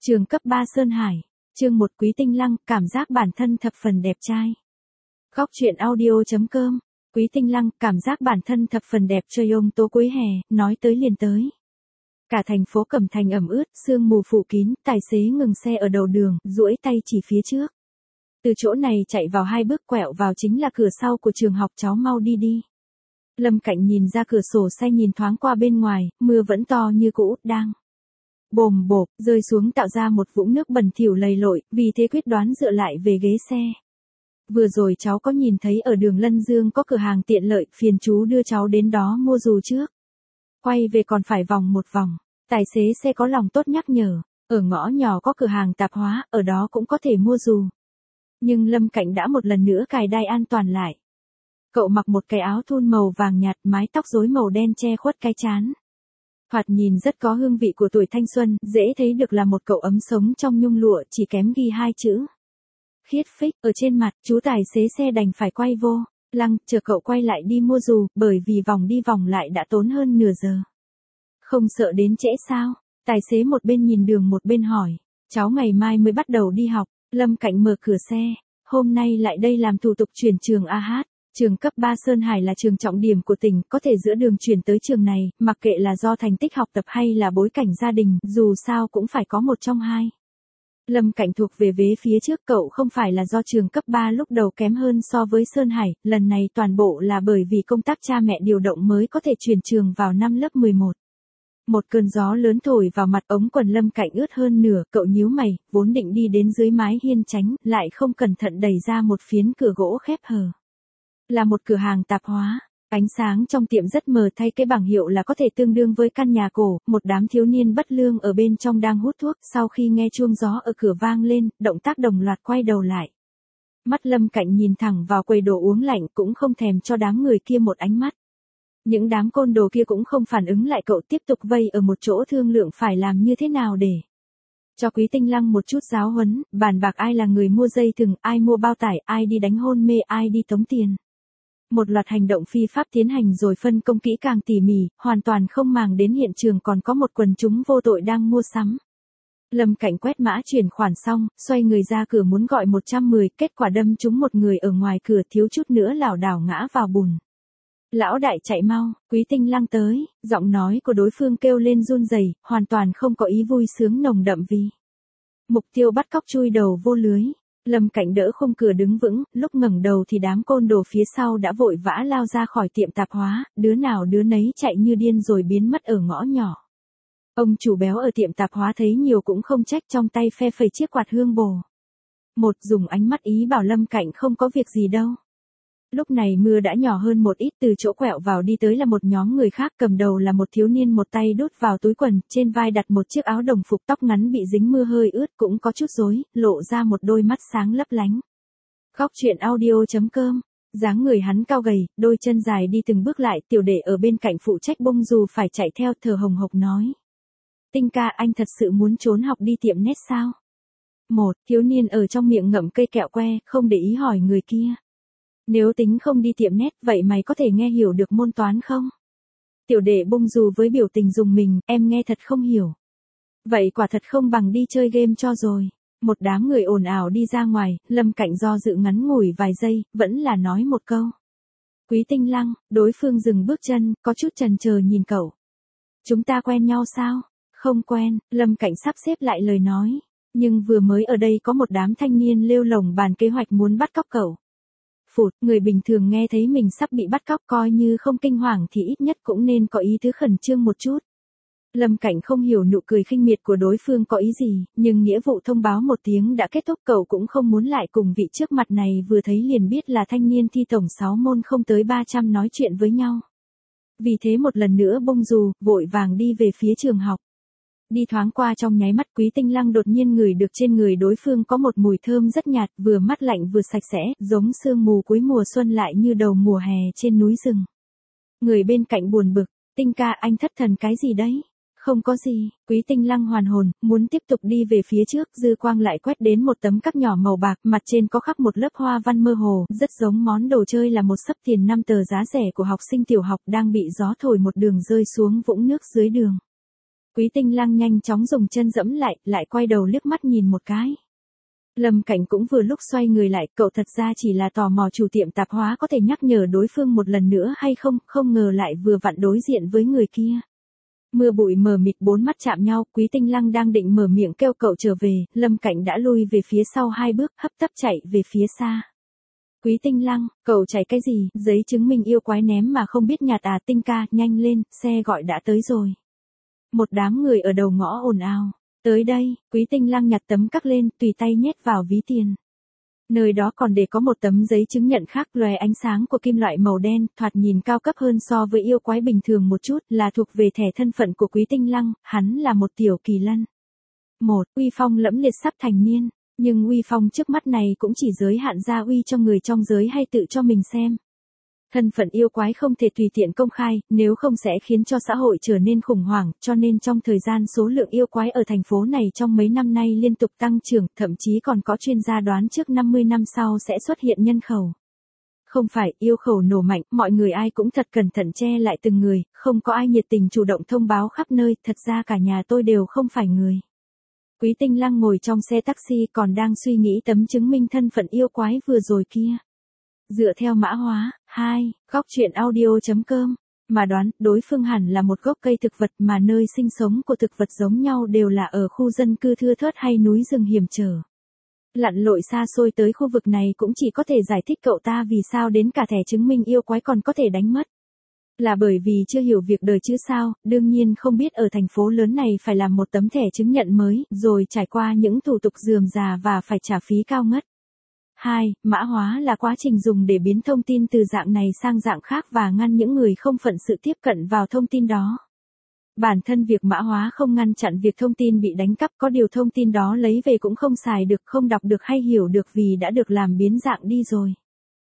Trường cấp 3 Sơn Hải, chương 1 Quý Tinh Lăng, cảm giác bản thân thập phần đẹp trai. Góc truyện audio.com, Quý Tinh Lăng, cảm giác bản thân thập phần đẹp chơi ôm tố cuối hè, nói tới liền tới. Cả thành phố Cẩm Thành ẩm ướt, sương mù phủ kín, tài xế ngừng xe ở đầu đường, duỗi tay chỉ phía trước. Từ chỗ này chạy vào 2 bước quẹo vào chính là cửa sau của trường học, cháu mau đi đi. Lâm Cạnh nhìn ra cửa sổ xe nhìn thoáng qua bên ngoài, mưa vẫn to như cũ, đang bồm bộp, rơi xuống tạo ra một vũng nước bẩn thỉu lầy lội, vì thế quyết đoán dựa lại về ghế xe. Vừa rồi cháu có nhìn thấy ở đường Lân Dương có cửa hàng tiện lợi, phiền chú đưa cháu đến đó mua dù trước. Quay về còn phải vòng một vòng. Tài xế xe có lòng tốt nhắc nhở, ở ngõ nhỏ có cửa hàng tạp hóa, ở đó cũng có thể mua dù. Nhưng Lâm Cạnh đã một lần nữa cài đai an toàn lại. Cậu mặc một cái áo thun màu vàng nhạt, mái tóc rối màu đen che khuất cái trán. Thoạt nhìn rất có hương vị của tuổi thanh xuân, dễ thấy được là một cậu ấm sống trong nhung lụa, chỉ kém ghi 2 chữ. Khiết phích, ở trên mặt, chú tài xế xe đành phải quay vô, lăng, chờ cậu quay lại đi mua dù, bởi vì vòng đi vòng lại đã tốn hơn nửa giờ. Không sợ đến trễ sao? Tài xế một bên nhìn đường một bên hỏi, cháu ngày mai mới bắt đầu đi học. Lâm Cạnh mở cửa xe, hôm nay lại đây làm thủ tục chuyển trường AH. Trường cấp 3 Sơn Hải là trường trọng điểm của tỉnh, có thể giữa đường chuyển tới trường này, mặc kệ là do thành tích học tập hay là bối cảnh gia đình, dù sao cũng phải có một trong hai. Lâm Cạnh thuộc về vế phía trước, cậu không phải là do trường cấp 3 lúc đầu kém hơn so với Sơn Hải, lần này toàn bộ là bởi vì công tác cha mẹ điều động mới có thể chuyển trường vào năm lớp 11. Một cơn gió lớn thổi vào mặt, ống quần Lâm Cạnh ướt hơn nửa, cậu nhíu mày, vốn định đi đến dưới mái hiên tránh, lại không cẩn thận đẩy ra một phiến cửa gỗ khép hờ. Là một cửa hàng tạp hóa, ánh sáng trong tiệm rất mờ, thay cái bảng hiệu là có thể tương đương với căn nhà cổ, một đám thiếu niên bất lương ở bên trong đang hút thuốc, sau khi nghe chuông gió ở cửa vang lên, động tác đồng loạt quay đầu lại. Mắt Lâm Cạnh nhìn thẳng vào quầy đồ uống lạnh, cũng không thèm cho đám người kia một ánh mắt. Những đám côn đồ kia cũng không phản ứng lại, cậu tiếp tục vây ở một chỗ thương lượng phải làm như thế nào để cho Quý Tinh Lăng một chút giáo huấn, bàn bạc ai là người mua dây thừng, ai mua bao tải, ai đi đánh hôn mê, ai đi tống tiền. Một loạt hành động phi pháp tiến hành rồi phân công kỹ càng tỉ mỉ, hoàn toàn không màng đến hiện trường còn có một quần chúng vô tội đang mua sắm. Lâm Cạnh quét mã chuyển khoản xong, xoay người ra cửa muốn gọi 110, kết quả đâm trúng một người ở ngoài cửa, thiếu chút nữa lảo đảo ngã vào bùn. Lão đại chạy mau, Quý Tinh Lăng tới, giọng nói của đối phương kêu lên run rẩy, hoàn toàn không có ý vui sướng nồng đậm vì mục tiêu bắt cóc chui đầu vô lưới. Lâm Cạnh đỡ khung cửa đứng vững, lúc ngẩng đầu thì đám côn đồ phía sau đã vội vã lao ra khỏi tiệm tạp hóa, đứa nào đứa nấy chạy như điên rồi biến mất ở ngõ nhỏ. Ông chủ béo ở tiệm tạp hóa thấy nhiều cũng không trách, trong tay phe phẩy chiếc quạt hương bồ. Một dùng ánh mắt ý bảo Lâm Cạnh không có việc gì đâu. Lúc này mưa đã nhỏ hơn một ít, từ chỗ quẹo vào đi tới là một nhóm người khác, cầm đầu là một thiếu niên, một tay đút vào túi quần, trên vai đặt một chiếc áo đồng phục, tóc ngắn bị dính mưa hơi ướt, cũng có chút rối, lộ ra một đôi mắt sáng lấp lánh. Góc truyện audio.com, dáng người hắn cao gầy, đôi chân dài đi từng bước lại, tiểu đệ ở bên cạnh phụ trách bông dù phải chạy theo, thở hồng hộc nói. Tinh ca, anh thật sự muốn trốn học đi tiệm nét sao? Một thiếu niên ở trong miệng ngậm cây kẹo que, không để ý hỏi người kia. Nếu tính không đi tiệm nét, vậy mày có thể nghe hiểu được môn toán không? Tiểu đệ bông dù với biểu tình dùng mình, em nghe thật không hiểu. Vậy quả thật không bằng đi chơi game cho rồi. Một đám người ồn ào đi ra ngoài, Lâm Cạnh do dự ngắn ngủi vài giây, vẫn là nói một câu. Quý Tinh Lăng, đối phương dừng bước chân, có chút chần chờ nhìn cậu. Chúng ta quen nhau sao? Không quen, Lâm Cạnh sắp xếp lại lời nói. Nhưng vừa mới ở đây có một đám thanh niên lêu lổng bàn kế hoạch muốn bắt cóc cậu. Phụt, người bình thường nghe thấy mình sắp bị bắt cóc coi như không kinh hoàng thì ít nhất cũng nên có ý tứ khẩn trương một chút. Lâm Cạnh không hiểu nụ cười khinh miệt của đối phương có ý gì, nhưng nghĩa vụ thông báo một tiếng đã kết thúc, cậu cũng không muốn lại cùng vị trước mặt này vừa thấy liền biết là thanh niên thi tổng 6 môn không tới 300 nói chuyện với nhau. Vì thế một lần nữa bông dù, vội vàng đi về phía trường học. Đi thoáng qua trong nháy mắt, Quý Tinh Lăng đột nhiên ngửi được trên người đối phương có một mùi thơm rất nhạt, vừa mát lạnh vừa sạch sẽ, giống sương mù cuối mùa xuân lại như đầu mùa hè trên núi rừng. Người bên cạnh buồn bực, Tinh ca, anh thất thần cái gì đấy? Không có gì, Quý Tinh Lăng hoàn hồn, muốn tiếp tục đi về phía trước, dư quang lại quét đến một tấm cắp nhỏ màu bạc, mặt trên có khắc một lớp hoa văn mơ hồ, rất giống món đồ chơi, là một xấp tiền 5 tờ giá rẻ của học sinh tiểu học đang bị gió thổi một đường rơi xuống vũng nước dưới đường. Quý Tinh Lăng nhanh chóng dùng chân dẫm lại quay đầu liếc mắt nhìn một cái. Lâm Cảnh cũng vừa lúc xoay người lại, cậu thật ra chỉ là tò mò chủ tiệm tạp hóa có thể nhắc nhở đối phương một lần nữa hay không, không ngờ lại vừa vặn đối diện với người kia. Mưa bụi mờ mịt bốn mắt chạm nhau, Quý Tinh Lăng đang định mở miệng kêu cậu trở về, Lâm Cảnh đã lui về phía sau 2 bước, hấp tấp chạy về phía xa. Quý Tinh Lăng, cậu chạy cái gì, giấy chứng minh yêu quái ném mà không biết nhặt à, Tinh ca, nhanh lên, xe gọi đã tới rồi. Một đám người ở đầu ngõ ồn ào. Tới đây, Quý Tinh Lăng nhặt tấm cắc lên, tùy tay nhét vào ví tiền. Nơi đó còn để có một tấm giấy chứng nhận khác, lóe ánh sáng của kim loại màu đen, thoạt nhìn cao cấp hơn so với yêu quái bình thường một chút, là thuộc về thẻ thân phận của Quý Tinh Lăng, hắn là một tiểu kỳ lân. Uy phong lẫm liệt sắp thành niên, nhưng uy phong trước mắt này cũng chỉ giới hạn ra uy cho người trong giới hay tự cho mình xem. Thân phận yêu quái không thể tùy tiện công khai, nếu không sẽ khiến cho xã hội trở nên khủng hoảng, cho nên trong thời gian số lượng yêu quái ở thành phố này trong mấy năm nay liên tục tăng trưởng, thậm chí còn có chuyên gia đoán trước 50 năm sau sẽ xuất hiện nhân khẩu. Không phải, yêu khẩu nổ mạnh, mọi người ai cũng thật cẩn thận che lại từng người, không có ai nhiệt tình chủ động thông báo khắp nơi, thật ra cả nhà tôi đều không phải người. Quý Tinh Lăng ngồi trong xe taxi còn đang suy nghĩ tấm chứng minh thân phận yêu quái vừa rồi kia. Dựa theo mã hóa, góc truyện audio.com, mà đoán, đối phương hẳn là một gốc cây thực vật mà nơi sinh sống của thực vật giống nhau đều là ở khu dân cư thưa thớt hay núi rừng hiểm trở. Lặn lội xa xôi tới khu vực này cũng chỉ có thể giải thích cậu ta vì sao đến cả thẻ chứng minh yêu quái còn có thể đánh mất. Là bởi vì chưa hiểu việc đời chứ sao, đương nhiên không biết ở thành phố lớn này phải làm một tấm thẻ chứng nhận mới, rồi trải qua những thủ tục rườm rà và phải trả phí cao ngất. Mã hóa là quá trình dùng để biến thông tin từ dạng này sang dạng khác và ngăn những người không phận sự tiếp cận vào thông tin đó. Bản thân việc mã hóa không ngăn chặn việc thông tin bị đánh cắp, có điều thông tin đó lấy về cũng không xài được, không đọc được hay hiểu được vì đã được làm biến dạng đi rồi.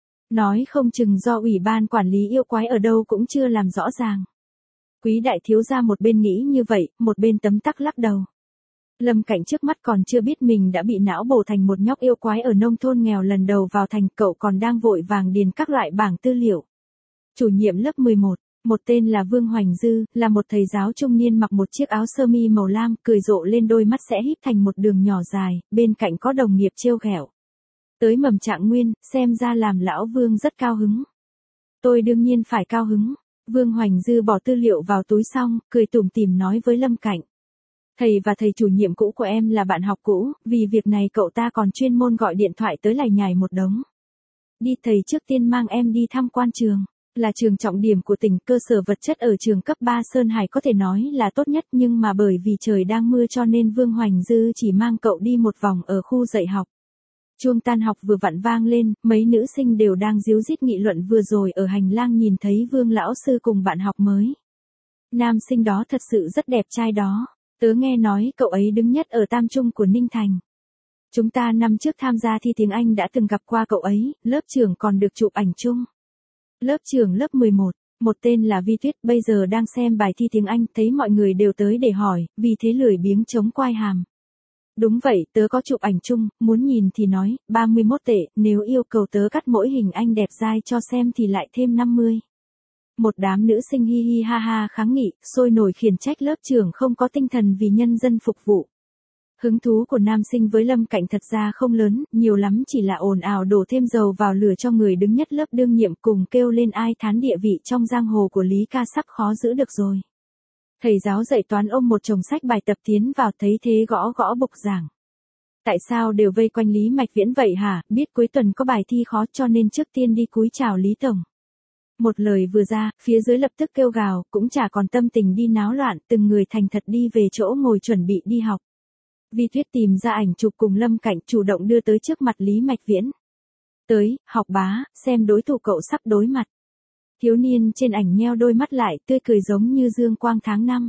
Nói không chừng do ủy ban quản lý yêu quái ở đâu cũng chưa làm rõ ràng. Quý đại thiếu gia một bên nghĩ như vậy, một bên tấm tắc lắc đầu. Lâm Cảnh trước mắt còn chưa biết mình đã bị não bổ thành một nhóc yêu quái ở nông thôn nghèo lần đầu vào thành, cậu còn đang vội vàng điền các loại bảng tư liệu. Chủ nhiệm lớp 11, một tên là Vương Hoành Dư, là một thầy giáo trung niên mặc một chiếc áo sơ mi màu lam, cười rộ lên đôi mắt sẽ híp thành một đường nhỏ dài, bên cạnh có đồng nghiệp trêu ghẹo. Tới mầm trạng nguyên, xem ra làm lão Vương rất cao hứng. Tôi đương nhiên phải cao hứng. Vương Hoành Dư bỏ tư liệu vào túi xong, cười tủm tỉm nói với Lâm Cảnh. Thầy và thầy chủ nhiệm cũ của em là bạn học cũ, vì việc này cậu ta còn chuyên môn gọi điện thoại tới lải nhải một đống. Đi, thầy trước tiên mang em đi tham quan trường. Là trường trọng điểm của tỉnh, cơ sở vật chất ở trường cấp 3 Sơn Hải có thể nói là tốt nhất, nhưng mà bởi vì trời đang mưa cho nên Vương Hoành Dư chỉ mang cậu đi một vòng ở khu dạy học. Chuông tan học vừa vặn vang lên, mấy nữ sinh đều đang díu dít nghị luận vừa rồi ở hành lang nhìn thấy Vương lão sư cùng bạn học mới. Nam sinh đó thật sự rất đẹp trai đó. Tớ nghe nói cậu ấy đứng nhất ở Tam Trung của Ninh Thành. Chúng ta năm trước tham gia thi tiếng Anh đã từng gặp qua cậu ấy, lớp trưởng còn được chụp ảnh chung. Lớp trưởng lớp 11, một tên là Vi Tuyết, bây giờ đang xem bài thi tiếng Anh, thấy mọi người đều tới để hỏi, vì thế lười biếng chống quai hàm. Đúng vậy, tớ có chụp ảnh chung, muốn nhìn thì nói, 31 tệ, nếu yêu cầu tớ cắt mỗi hình anh đẹp dai cho xem thì lại thêm 50. Một đám nữ sinh hi hi ha ha kháng nghị, sôi nổi khiển trách lớp trưởng không có tinh thần vì nhân dân phục vụ. Hứng thú của nam sinh với Lâm Cảnh thật ra không lớn, nhiều lắm chỉ là ồn ào đổ thêm dầu vào lửa cho người đứng nhất lớp đương nhiệm cùng kêu lên ai thán địa vị trong giang hồ của Lý Ca sắp khó giữ được rồi. Thầy giáo dạy toán ôm một chồng sách bài tập tiến vào thấy thế gõ gõ bục giảng. Tại sao đều vây quanh Lý Mạch Viễn vậy hả, biết cuối tuần có bài thi khó cho nên trước tiên đi cúi chào Lý Tổng. Một lời vừa ra, phía dưới lập tức kêu gào, cũng chả còn tâm tình đi náo loạn, từng người thành thật đi về chỗ ngồi chuẩn bị đi học. Vi Tuyết tìm ra ảnh chụp cùng Lâm Cảnh chủ động đưa tới trước mặt Lý Mạch Viễn. Tới, học bá, xem đối thủ cậu sắp đối mặt. Thiếu niên trên ảnh nheo đôi mắt lại, tươi cười giống như dương quang tháng 5.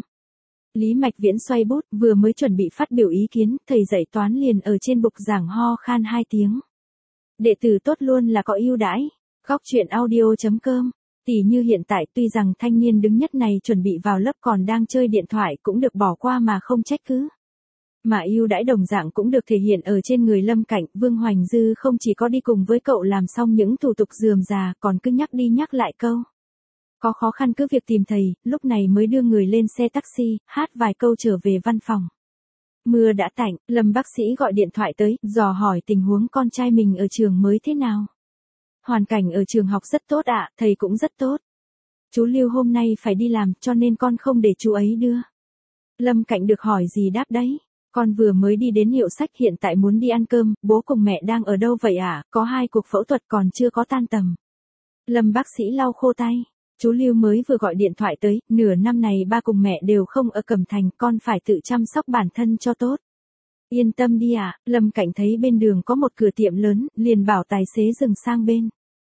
Lý Mạch Viễn xoay bút, vừa mới chuẩn bị phát biểu ý kiến, thầy dạy toán liền ở trên bục giảng ho khan 2 tiếng. Đệ tử tốt luôn là có ưu đãi. Góc truyện audio.com. Tỷ như hiện tại tuy rằng thanh niên đứng nhất này chuẩn bị vào lớp còn đang chơi điện thoại cũng được bỏ qua mà không trách cứ. Mà ưu đãi đồng dạng cũng được thể hiện ở trên người Lâm Cảnh, Vương Hoành Dư không chỉ có đi cùng với cậu làm xong những thủ tục rườm rà còn cứ nhắc đi nhắc lại câu. Có khó khăn cứ việc tìm thầy, lúc này mới đưa người lên xe taxi, hát vài câu trở về văn phòng. Mưa đã tạnh, Lâm bác sĩ gọi điện thoại tới, dò hỏi tình huống con trai mình ở trường mới thế nào. Hoàn cảnh ở trường học rất tốt ạ, thầy cũng rất tốt. Chú Lưu hôm nay phải đi làm cho nên con không để chú ấy đưa. Lâm Cạnh được hỏi gì đáp đấy. Con vừa mới đi đến hiệu sách hiện tại muốn đi ăn cơm, bố cùng mẹ đang ở đâu vậy ạ? Có 2 cuộc phẫu thuật còn chưa có tan tầm. Lâm bác sĩ lau khô tay. Chú Lưu mới vừa gọi điện thoại tới, nửa năm này ba cùng mẹ đều không ở Cẩm Thành, con phải tự chăm sóc bản thân cho tốt. Yên tâm đi ạ, Lâm Cảnh thấy bên đường có một cửa tiệm lớn, liền bảo tài xế dừng sang bên.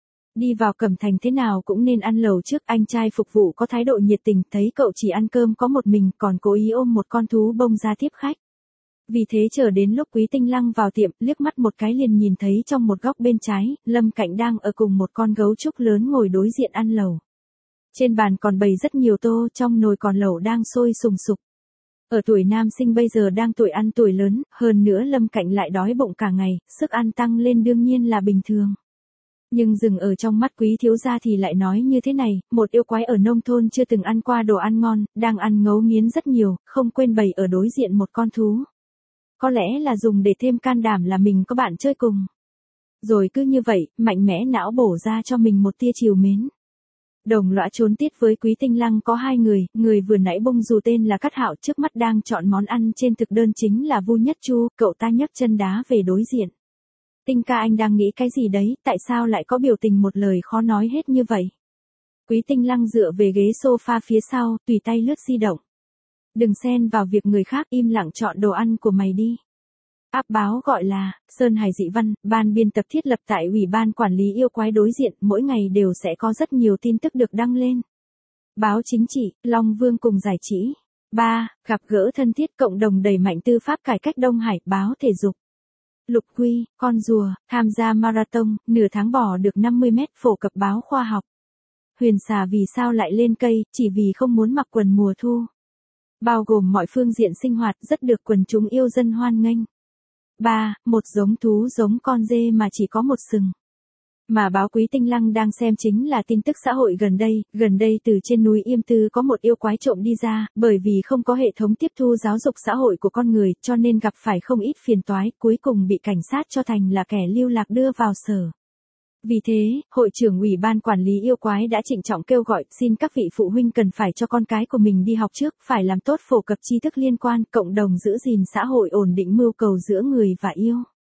Đi vào Cẩm Thành thế nào cũng nên ăn lẩu trước, anh trai phục vụ có thái độ nhiệt tình, thấy cậu chỉ ăn cơm có một mình còn cố ý ôm một con thú bông ra tiếp khách. Vì thế chờ đến lúc Quý Tinh Lăng vào tiệm, liếc mắt một cái liền nhìn thấy trong một góc bên trái, Lâm Cảnh đang ở cùng một con gấu trúc lớn ngồi đối diện ăn lẩu. Trên bàn còn bày rất nhiều tô, trong nồi còn lẩu đang sôi sùng sục. Ở tuổi nam sinh bây giờ đang tuổi ăn tuổi lớn, hơn nữa Lâm Cảnh lại đói bụng cả ngày, sức ăn tăng lên đương nhiên là bình thường. Nhưng dừng ở trong mắt Quý thiếu gia thì lại nói như thế này, một yêu quái ở nông thôn chưa từng ăn qua đồ ăn ngon, đang ăn ngấu nghiến rất nhiều, không quên bày ở đối diện một con thú. Có lẽ là dùng để thêm can đảm là mình có bạn chơi cùng. Rồi cứ như vậy, mạnh mẽ não bổ ra cho mình một tia trìu mến. Đồng lõa trốn tiết với Quý Tinh Lăng có 2 người vừa nãy bông dù tên là Cát Hạo trước mắt đang chọn món ăn trên thực đơn chính là Vu Nhất Chu, cậu ta nhấc chân đá về đối diện. Tinh ca anh đang nghĩ cái gì đấy, tại sao lại có biểu tình một lời khó nói hết như vậy? Quý Tinh Lăng dựa về ghế sofa phía sau, tùy tay lướt di động. Đừng xen vào việc người khác, im lặng chọn đồ ăn của mày đi. Áp báo gọi là Sơn Hải Dị Văn, ban biên tập thiết lập tại Ủy ban Quản lý yêu quái đối diện, mỗi ngày đều sẽ có rất nhiều tin tức được đăng lên. Báo chính trị, Long Vương cùng giải trí. 3. Gặp gỡ thân thiết, cộng đồng đẩy mạnh tư pháp cải cách Đông Hải, báo thể dục. Lục Quy, con rùa, tham gia marathon, nửa tháng bỏ được 50 mét, phổ cập báo khoa học. Huyền xà vì sao lại lên cây, chỉ vì không muốn mặc quần mùa thu. Bao gồm mọi phương diện sinh hoạt, rất được quần chúng yêu dân hoan nghênh. 3. Một giống thú giống con dê mà chỉ có một sừng. Mà báo Quý Tinh Lăng đang xem chính là tin tức xã hội gần đây từ trên núi Yêm Tư có một yêu quái trộm đi ra, bởi vì không có hệ thống tiếp thu giáo dục xã hội của con người, cho nên gặp phải không ít phiền toái, cuối cùng bị cảnh sát cho thành là kẻ lưu lạc đưa vào sở. Vì thế, hội trưởng Ủy ban Quản lý yêu quái đã trịnh trọng kêu gọi, xin các vị phụ huynh cần phải cho con cái của mình đi học trước, phải làm tốt phổ cập tri thức liên quan, cộng đồng giữ gìn xã hội ổn định mưu cầu giữa người và yêu.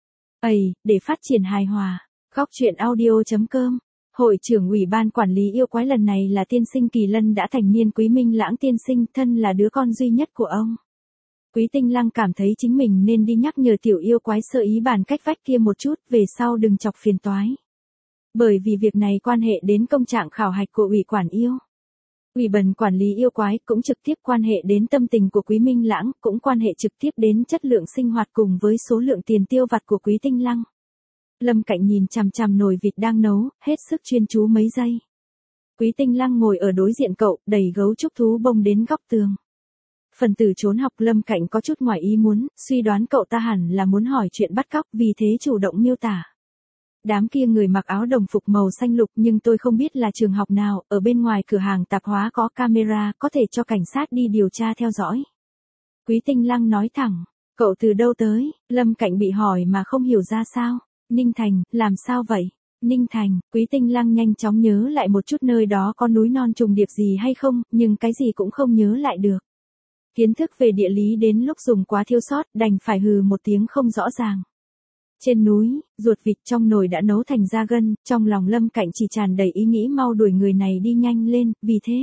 Để phát triển hài hòa. Góc truyện audio.com. Hội trưởng Ủy ban Quản lý yêu quái lần này là tiên sinh Kỳ Lân đã thành niên Quý Minh Lãng tiên sinh, thân là đứa con duy nhất của ông. Quý Tinh Lăng cảm thấy chính mình nên đi nhắc nhở tiểu yêu quái sơ ý bàn cách vách kia một chút, về sau đừng chọc phiền toái. Bởi vì việc này quan hệ đến công trạng khảo hạch của Ủy quản yêu. Ủy ban Quản lý yêu quái cũng trực tiếp quan hệ đến tâm tình của Quý Minh Lãng, cũng quan hệ trực tiếp đến chất lượng sinh hoạt cùng với số lượng tiền tiêu vặt của Quý Tinh Lăng. Lâm Cạnh nhìn chằm chằm nồi vịt đang nấu, hết sức chuyên chú mấy giây. Quý Tinh Lăng ngồi ở đối diện cậu, đẩy gấu trúc thú bông đến góc tường. Phần tử trốn học Lâm Cạnh có chút ngoài ý muốn, suy đoán cậu ta hẳn là muốn hỏi chuyện bắt cóc, vì thế chủ động miêu tả. Đám kia người mặc áo đồng phục màu xanh lục, nhưng tôi không biết là trường học nào, ở bên ngoài cửa hàng tạp hóa có camera, có thể cho cảnh sát đi điều tra theo dõi. Quý Tinh Lăng nói thẳng, cậu từ đâu tới? Lâm Cạnh bị hỏi mà không hiểu ra sao. Ninh Thành, làm sao vậy? Ninh Thành, Quý Tinh Lăng nhanh chóng nhớ lại một chút nơi đó có núi non trùng điệp gì hay không, nhưng cái gì cũng không nhớ lại được. Kiến thức về địa lý đến lúc dùng quá thiếu sót, đành phải hừ một tiếng không rõ ràng. Trên núi, ruột vịt trong nồi đã nấu thành da gân, trong lòng Lâm Cạnh chỉ tràn đầy ý nghĩ mau đuổi người này đi nhanh lên, vì thế.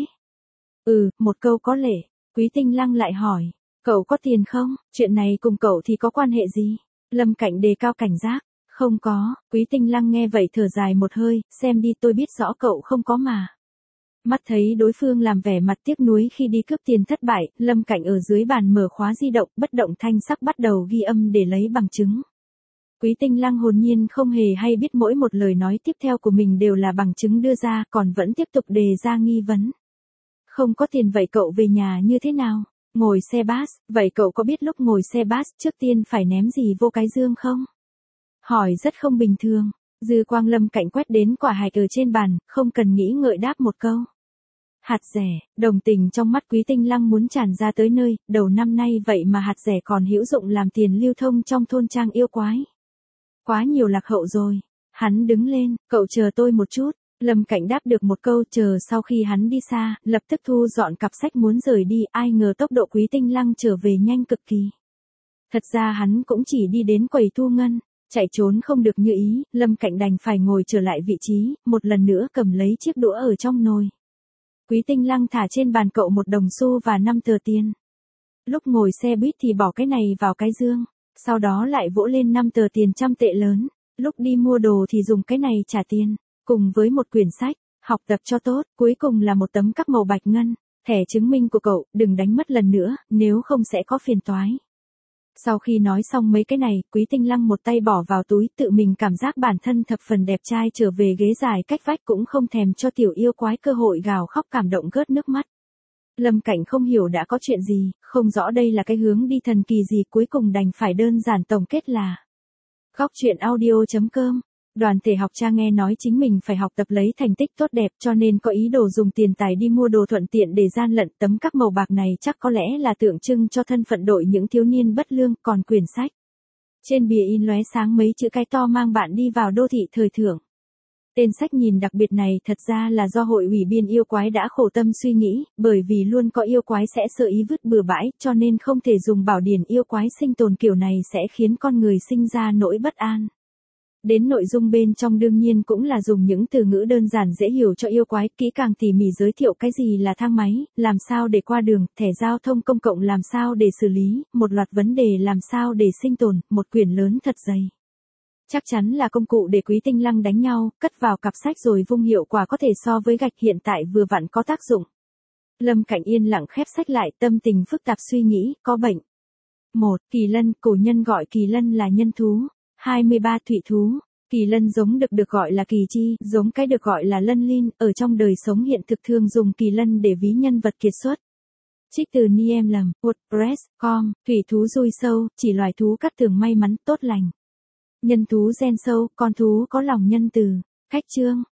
Một câu có lệ. Quý Tinh Lăng lại hỏi, cậu có tiền không? Chuyện này cùng cậu thì có quan hệ gì? Lâm Cạnh đề cao cảnh giác. Không có. Quý Tinh Lăng nghe vậy thở dài một hơi, xem đi, tôi biết rõ cậu không có mà. Mắt thấy đối phương làm vẻ mặt tiếc nuối khi đi cướp tiền thất bại, Lâm Cạnh ở dưới bàn mở khóa di động, bất động thanh sắc bắt đầu ghi âm để lấy bằng chứng. Quý Tinh Lăng hồn nhiên không hề hay biết mỗi một lời nói tiếp theo của mình đều là bằng chứng đưa ra, còn vẫn tiếp tục đề ra nghi vấn. Không có tiền vậy cậu về nhà như thế nào? Ngồi xe bus, vậy cậu có biết lúc ngồi xe bus trước tiên phải ném gì vô cái dương không? Hỏi rất không bình thường. Dư quang Lâm Cạnh quét đến quả hạch ở trên bàn, không cần nghĩ ngợi đáp một câu. Hạt rẻ, đồng tình trong mắt Quý Tinh Lăng muốn tràn ra tới nơi, đầu năm nay vậy mà hạt rẻ còn hữu dụng làm tiền lưu thông trong thôn trang yêu quái. Quá nhiều lạc hậu rồi. Hắn đứng lên, cậu chờ tôi một chút. Lâm Cảnh đáp được một câu chờ sau khi hắn đi xa, lập tức thu dọn cặp sách muốn rời đi, ai ngờ tốc độ Quý Tinh Lăng trở về nhanh cực kỳ. Thật ra hắn cũng chỉ đi đến quầy thu ngân, chạy trốn không được như ý, Lâm Cảnh đành phải ngồi trở lại vị trí, một lần nữa cầm lấy chiếc đũa ở trong nồi. Quý Tinh Lăng thả trên bàn cậu 1 đồng xu và 5 tờ tiền. Lúc ngồi xe buýt thì bỏ cái này vào cái dương, sau đó lại vỗ lên 5 tờ tiền 100 tệ lớn, lúc đi mua đồ thì dùng cái này trả tiền, cùng với một quyển sách, học tập cho tốt, cuối cùng là một tấm cắp màu bạch ngân, thẻ chứng minh của cậu, đừng đánh mất lần nữa, nếu không sẽ có phiền toái. Sau khi nói xong mấy cái này, Quý Tinh Lăng một tay bỏ vào túi, tự mình cảm giác bản thân thập phần đẹp trai, trở về ghế dài cách vách cũng không thèm cho tiểu yêu quái cơ hội gào khóc cảm động gớt nước mắt. Lâm Cảnh không hiểu đã có chuyện gì, không rõ đây là cái hướng đi thần kỳ gì, cuối cùng đành phải đơn giản tổng kết là Góc truyện audio.com. Đoàn thể học cha nghe nói chính mình phải học tập lấy thành tích tốt đẹp cho nên có ý đồ dùng tiền tài đi mua đồ thuận tiện để gian lận, tấm cắp màu bạc này chắc có lẽ là tượng trưng cho thân phận đội những thiếu niên bất lương, còn quyển sách. Trên bìa in lóe sáng mấy chữ cái to mang bạn đi vào đô thị thời thượng. Tên sách nhìn đặc biệt này thật ra là do hội ủy biên yêu quái đã khổ tâm suy nghĩ, bởi vì luôn có yêu quái sẽ sơ ý vứt bừa bãi, cho nên không thể dùng bảo điển yêu quái sinh tồn kiểu này sẽ khiến con người sinh ra nỗi bất an. Đến nội dung bên trong đương nhiên cũng là dùng những từ ngữ đơn giản dễ hiểu cho yêu quái, kỹ càng tỉ mỉ giới thiệu cái gì là thang máy, làm sao để qua đường, thẻ giao thông công cộng làm sao để xử lý, một loạt vấn đề làm sao để sinh tồn, một quyển lớn thật dày. Chắc chắn là công cụ để Quý Tinh Lăng đánh nhau, cất vào cặp sách rồi vung, hiệu quả có thể so với gạch, hiện tại vừa vặn có tác dụng. Lâm Cảnh yên lặng khép sách lại, tâm tình phức tạp suy nghĩ, có bệnh. 1. Kỳ lân, cổ nhân gọi kỳ lân là nhân thú. 23. Thủy thú. Kỳ lân giống được gọi là kỳ chi, giống cái được gọi là lân linh, ở trong đời sống hiện thực thường dùng kỳ lân để ví nhân vật kiệt xuất. Trích từ Niem Lầm, WordPress.com, thủy thú dui sâu, chỉ loài thú cát tường may mắn, tốt lành. Nhân thú gen sâu, con thú có lòng nhân từ. Khách chương.